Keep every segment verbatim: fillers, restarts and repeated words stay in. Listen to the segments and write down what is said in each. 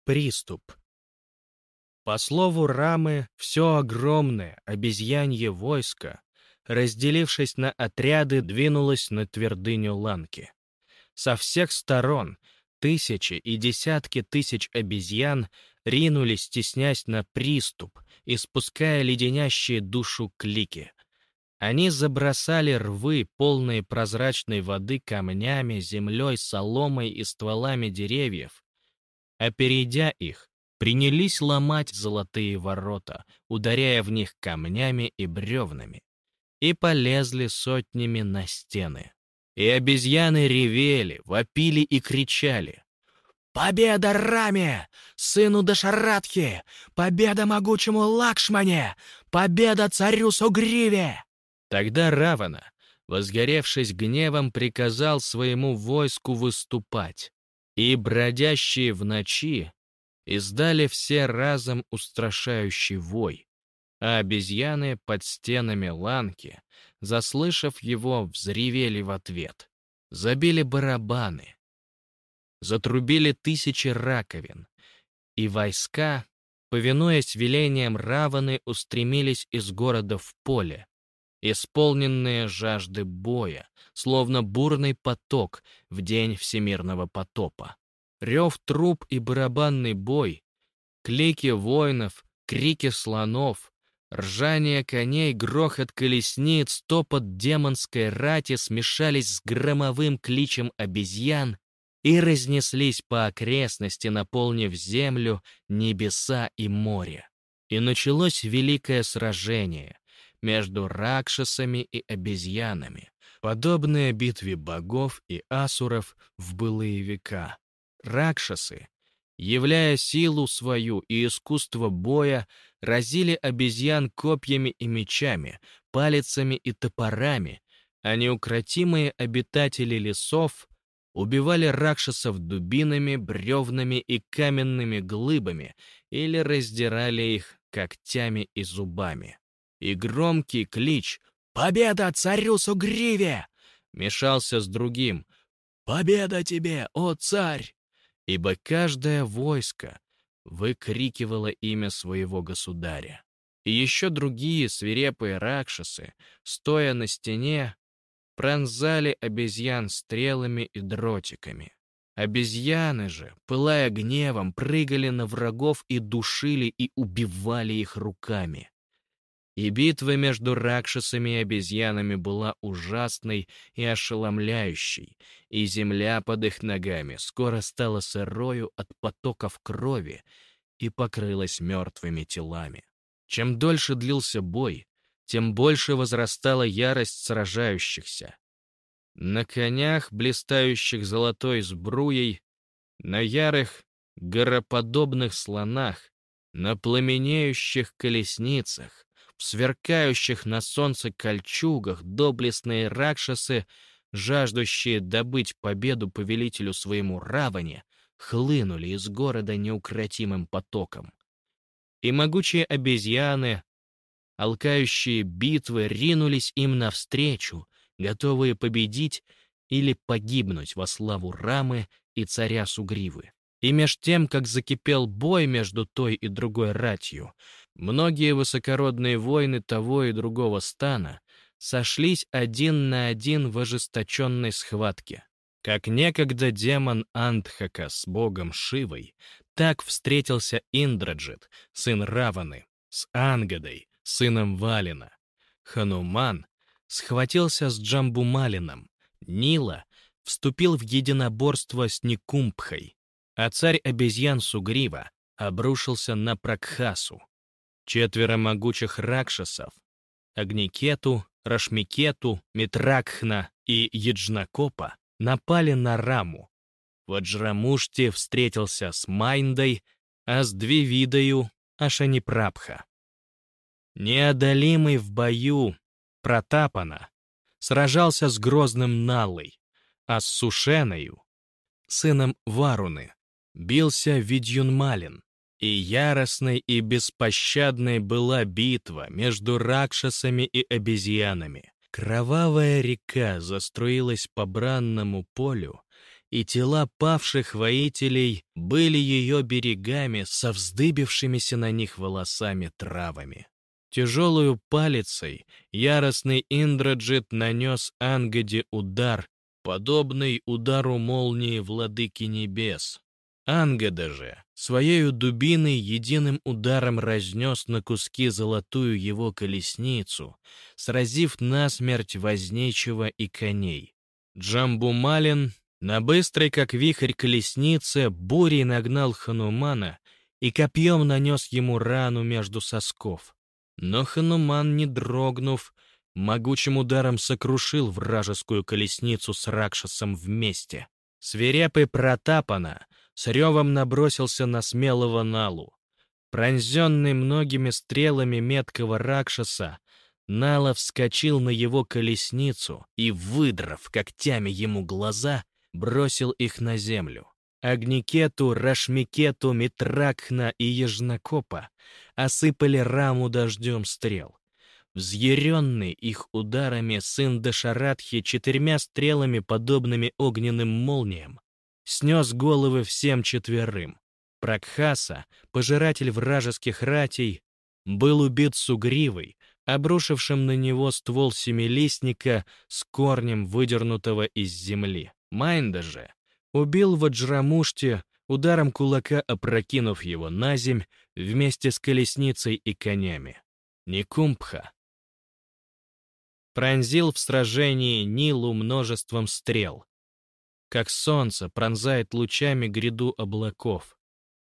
Приступ. По слову Рамы, все огромное обезьянье войско, разделившись на отряды, двинулось на твердыню Ланки. Со всех сторон тысячи и десятки тысяч обезьян ринулись, теснясь на приступ, испуская леденящие душу клики. Они забросали рвы, полные прозрачной воды, камнями, землей, соломой и стволами деревьев, а перейдя их, принялись ломать золотые ворота, ударяя в них камнями и бревнами, и полезли сотнями на стены. И обезьяны ревели, вопили и кричали: «Победа Раме, сыну Дашаратхи! Победа могучему Лакшмане! Победа царю Сугриве!» Тогда Равана, возгоревшись гневом, приказал своему войску выступать, и бродящие в ночи издали все разом устрашающий вой, а обезьяны под стенами Ланки, заслышав его, взревели в ответ, забили барабаны, затрубили тысячи раковин, и войска, повинуясь велениям Раваны, устремились из города в поле, исполненные жажды боя, словно бурный поток в день всемирного потопа. Рев труб и барабанный бой, клики воинов, крики слонов, ржание коней, грохот колесниц, топот демонской рати смешались с громовым кличем обезьян и разнеслись по окрестности, наполнив землю, небеса и море. И началось великое сражение между ракшасами и обезьянами, подобное битве богов и асуров в былые века. Ракшасы, являя силу свою и искусство боя, разили обезьян копьями и мечами, палицами и топорами, а неукротимые обитатели лесов убивали ракшасов дубинами, бревнами и каменными глыбами или раздирали их когтями и зубами. И громкий клич «Победа царю Сугриве!» мешался с другим «Победа тебе, о царь!», ибо каждое войско выкрикивало имя своего государя. И еще другие свирепые ракшасы, стоя на стене, пронзали обезьян стрелами и дротиками. Обезьяны же, пылая гневом, прыгали на врагов и душили и убивали их руками. И битва между ракшасами и обезьянами была ужасной и ошеломляющей, и земля под их ногами скоро стала сырою от потоков крови и покрылась мертвыми телами. Чем дольше длился бой, тем больше возрастала ярость сражающихся. На конях, блистающих золотой сбруей, на ярых гороподобных слонах, на пламенеющих колесницах, в сверкающих на солнце кольчугах доблестные ракшасы, жаждущие добыть победу повелителю своему Раване, хлынули из города неукротимым потоком. И могучие обезьяны, алкающие битвы, ринулись им навстречу, готовые победить или погибнуть во славу Рамы и царя Сугривы. И меж тем, как закипел бой между той и другой ратью, многие высокородные воины того и другого стана сошлись один на один в ожесточенной схватке. Как некогда демон Андхака с богом Шивой, так встретился Индраджит, сын Раваны, с Ангадой, сыном Валина. Хануман схватился с Джамбумалином, Нила вступил в единоборство с Никумбхой, а царь обезьян Сугрива обрушился на Пракхасу. Четверо могучих ракшасов — Агникету, Рашмикету, Митракхна и Яджнакопа — напали на Раму. Ваджрамушти встретился с Майндой, а с Двивидою — Ашанипрабха. Неодолимый в бою Протапана сражался с грозным Налой, а с Сушеною, сыном Варуны, бился Видьюнмалин, и яростной и беспощадной была битва между ракшасами и обезьянами. Кровавая река заструилась по бранному полю и тела павших воителей были ее берегами со вздыбившимися на них волосами травами. Тяжелую палицей яростный Индраджит нанес Ангаде удар, подобный удару молнии владыки небес. Ангада же своею дубиной единым ударом разнес на куски золотую его колесницу, сразив насмерть возничего и коней. Джамбумалин на быстрой, как вихрь колеснице, бурей нагнал Ханумана и копьем нанес ему рану между сосков. Но Хануман, не дрогнув, могучим ударом сокрушил вражескую колесницу с Ракшасом вместе. Свирепый Протапана с ревом набросился на смелого Налу. Пронзенный многими стрелами меткого Ракшаса, Нала вскочил на его колесницу и, выдрав когтями ему глаза, бросил их на землю. Агникету, Рашмикету, Митракхна и Ежнакопа осыпали раму дождем стрел. Взъяренный их ударами сын Дашаратхи четырьмя стрелами, подобными огненным молниям, снес головы всем четверым. Пракхаса, пожиратель вражеских ратей, был убит сугривой, обрушившим на него ствол семилистника с корнем, выдернутого из земли. Майнда же убил Ваджрамушти, ударом кулака опрокинув его на земь вместе с колесницей и конями. Никумбха пронзил в сражении Нилу множеством стрел, как солнце пронзает лучами гряду облаков.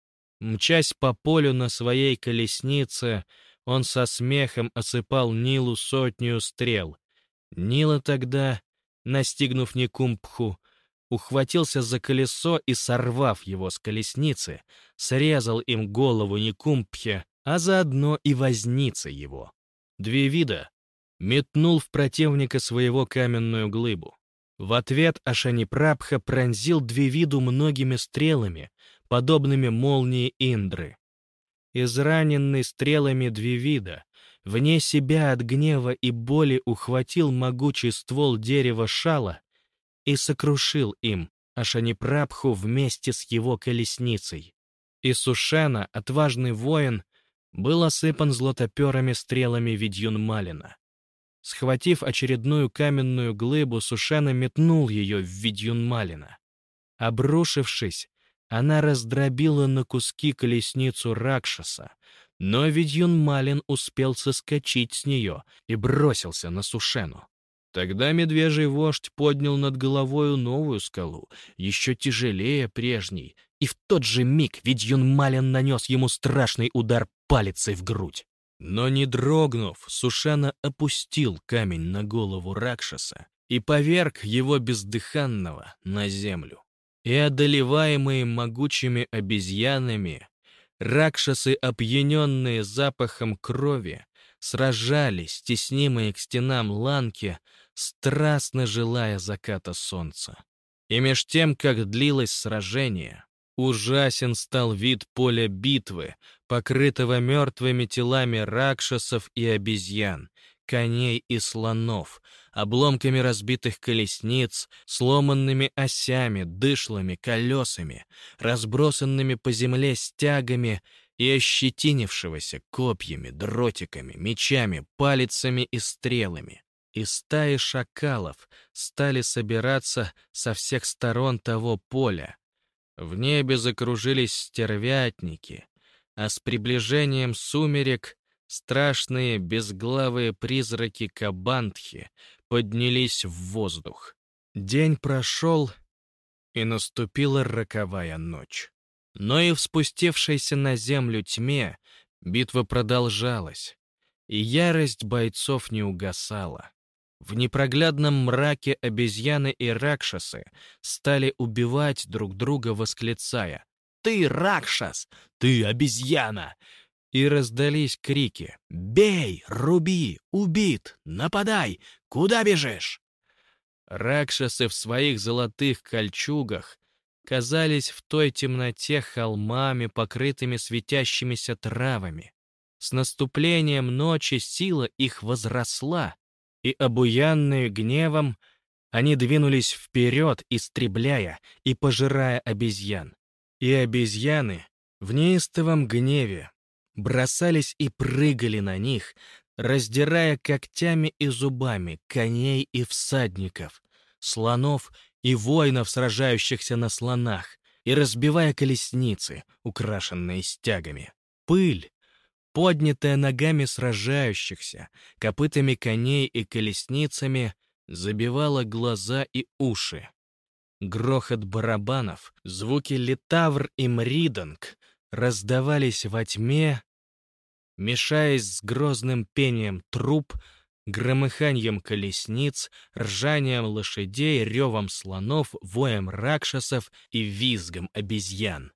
Мчась по полю на своей колеснице, он со смехом осыпал Нилу сотню стрел. Нила тогда, настигнув Никумбху, ухватился за колесо и, сорвав его с колесницы, срезал им голову Никумбхе, а заодно и вознице его. Двивида метнул в противника своего каменную глыбу. В ответ Ашанипрабха пронзил Двивиду многими стрелами, подобными молнии Индры. Израненный стрелами Двивида, вне себя от гнева и боли, ухватил могучий ствол дерева шала и сокрушил им Ашанипрабху вместе с его колесницей. И Сушена, отважный воин, был осыпан златоперыми стрелами Видьюнмалина. Схватив очередную каменную глыбу, Сушена метнул ее в Видьюнмалина. Обрушившись, она раздробила на куски колесницу Ракшаса, но Видьюнмалин успел соскочить с нее и бросился на Сушену. Тогда медвежий вождь поднял над головою новую скалу, еще тяжелее прежней, и в тот же миг Видьюнмалин нанес ему страшный удар палицей в грудь. Но не дрогнув, Сушена опустил камень на голову Ракшаса и поверг его бездыханного на землю. И одолеваемые могучими обезьянами, Ракшасы, опьяненные запахом крови, сражались, теснимые к стенам Ланки, страстно желая заката солнца. И меж тем, как длилось сражение, ужасен стал вид поля битвы, покрытого мертвыми телами ракшасов и обезьян, коней и слонов, обломками разбитых колесниц, сломанными осями, дышлами, колесами, разбросанными по земле стягами и ощетинившегося копьями, дротиками, мечами, палицами и стрелами. И стаи шакалов стали собираться со всех сторон того поля. В небе закружились стервятники, а с приближением сумерек страшные безглавые призраки Кабантхи поднялись в воздух. День прошел, и наступила роковая ночь. Но и в спустившейся на землю тьме битва продолжалась, и ярость бойцов не угасала. В непроглядном мраке обезьяны и ракшасы стали убивать друг друга, восклицая: «Ты ракшас! Ты обезьяна!» И раздались крики: «Бей! Руби! Убит! Нападай! Куда бежишь?» Ракшасы в своих золотых кольчугах казались в той темноте холмами, покрытыми светящимися травами. С наступлением ночи сила их возросла, и, обуянные гневом, Они двинулись вперед, истребляя и пожирая обезьян. И обезьяны в неистовом гневе бросались и прыгали на них, раздирая когтями и зубами коней и всадников, слонов и воинов, сражающихся на слонах, и разбивая колесницы, украшенные стягами. Пыль, поднятая ногами сражающихся, копытами коней и колесницами, забивала глаза и уши. Грохот барабанов, звуки литавр и мриданг раздавались во тьме, мешаясь с грозным пением труб, громыханьем колесниц, ржанием лошадей, ревом слонов, воем ракшасов и визгом обезьян.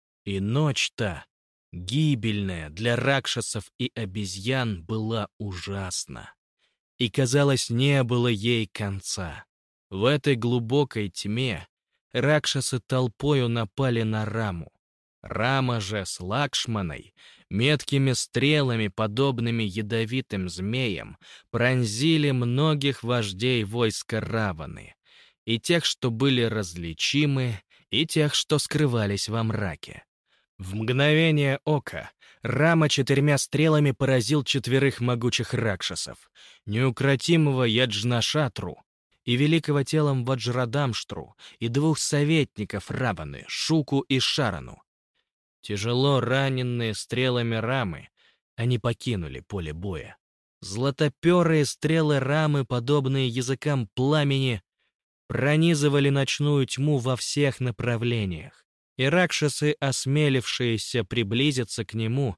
И ночь-то, гибельная для ракшасов и обезьян, была ужасна. И, казалось, не было ей конца. В этой глубокой тьме ракшасы толпою напали на Раму. Рама же с Лакшманой, меткими стрелами, подобными ядовитым змеям, пронзили многих вождей войска Раваны, и тех, что были различимы, и тех, что скрывались во мраке. В мгновение ока Рама четырьмя стрелами поразил четверых могучих ракшасов, неукротимого Яджнашатру и великого телом Ваджрадамштру, и двух советников Раваны, Шуку и Шарану. Тяжело раненные стрелами Рамы, они покинули поле боя. Златоперые стрелы Рамы, подобные языкам пламени, пронизывали ночную тьму во всех направлениях, и ракшасы, осмелившиеся приблизиться к нему,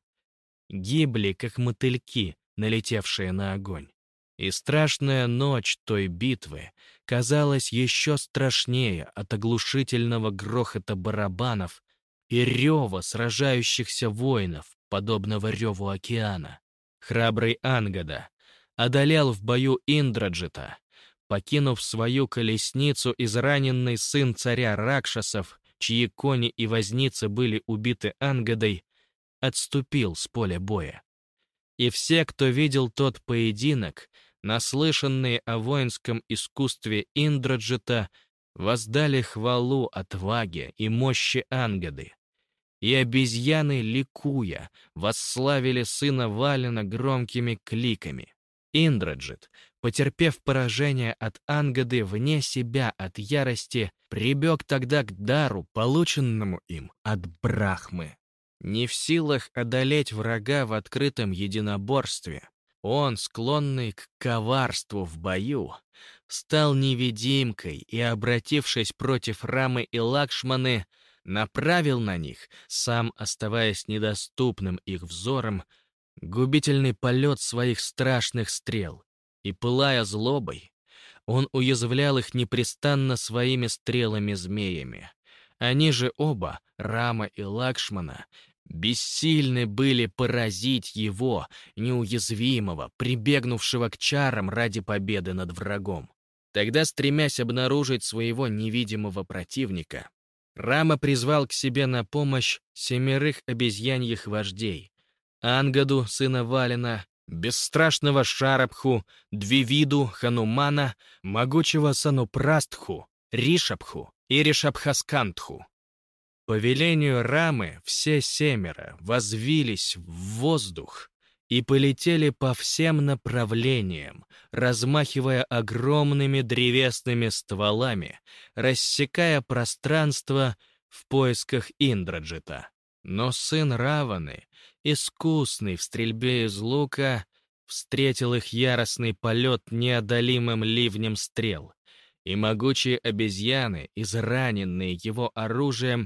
гибли, как мотыльки, налетевшие на огонь. И страшная ночь той битвы казалась еще страшнее от оглушительного грохота барабанов и рева сражающихся воинов, подобного реву океана. Храбрый Ангада одолел в бою Индраджита, покинув свою колесницу, израненный сын царя Ракшасов, чьи кони и возницы были убиты Ангадой, отступил с поля боя. И все, кто видел тот поединок, наслышанные о воинском искусстве Индраджита, воздали хвалу отваге и мощи Ангады. И обезьяны, ликуя, восславили сына Валина громкими кликами. Индраджит, потерпев поражение от Ангады вне себя от ярости, прибег тогда к дару, полученному им от Брахмы. Не в силах одолеть врага в открытом единоборстве, он, склонный к коварству в бою, стал невидимкой и, обратившись против Рамы и Лакшманы, направил на них, сам оставаясь недоступным их взором, губительный полет своих страшных стрел, и, пылая злобой, он уязвлял их непрестанно своими стрелами-змеями. Они же оба, Рама и Лакшмана, бессильны были поразить его, неуязвимого, прибегнувшего к чарам ради победы над врагом. Тогда, стремясь обнаружить своего невидимого противника, Рама призвал к себе на помощь семерых обезьяньих вождей: Ангаду, сына Валина, бесстрашного Шарабху, Двивиду, Ханумана, могучего Санупрастху, Ришабху и Ришабхаскантху. По велению Рамы все семеро возвились в воздух и полетели по всем направлениям, размахивая огромными древесными стволами, рассекая пространство в поисках Индраджита. Но сын Раваны, искусный в стрельбе из лука, встретил их яростный полет неодолимым ливнем стрел, и могучие обезьяны, израненные его оружием,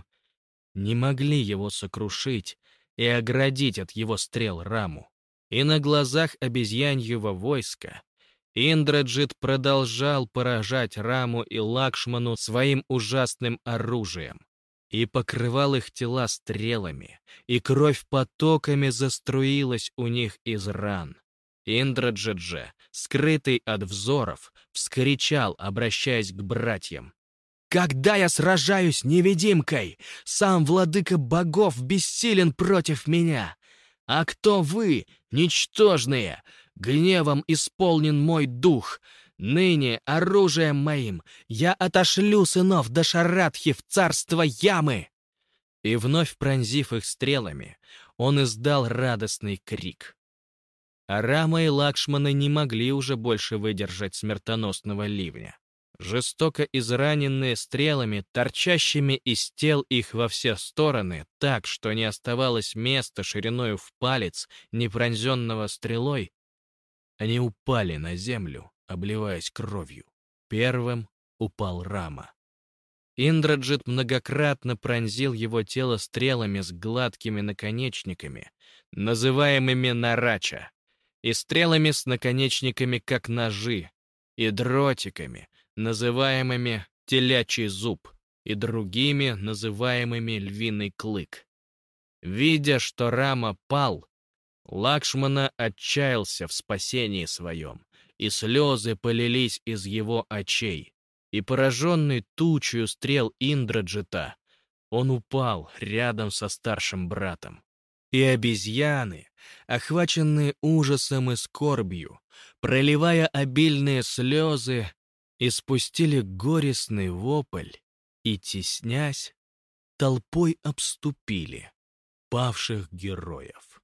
не могли его сокрушить и оградить от его стрел Раму. И на глазах обезьяньего войска Индраджит продолжал поражать Раму и Лакшману своим ужасным оружием и покрывал их тела стрелами, и кровь потоками заструилась у них из ран. Индраджит же, скрытый от взоров, вскричал, обращаясь к братьям: «Когда я сражаюсь невидимкой, сам владыка богов бессилен против меня. А кто вы, ничтожные? Гневом исполнен мой дух. Ныне оружием моим я отошлю сынов Дашарадхи в царство Ямы!» И вновь пронзив их стрелами, он издал радостный крик. А Рама и Лакшмана не могли уже больше выдержать смертоносного ливня. Жестоко израненные стрелами, торчащими из тел их во все стороны, так, что не оставалось места шириною в палец, не пронзенного стрелой, они упали на землю, обливаясь кровью. Первым упал Рама. Индраджит многократно пронзил его тело стрелами с гладкими наконечниками, называемыми нарача, и стрелами с наконечниками, как ножи, и дротиками, называемыми телячий зуб, и другими, называемыми львиный клык. Видя, что Рама пал, Лакшмана отчаялся в спасении своем, и слезы полились из его очей, и, пораженный тучью стрел Индраджита, он упал рядом со старшим братом. И обезьяны, охваченные ужасом и скорбью, проливая обильные слезы, испустили горестный вопль и, теснясь, толпой обступили павших героев.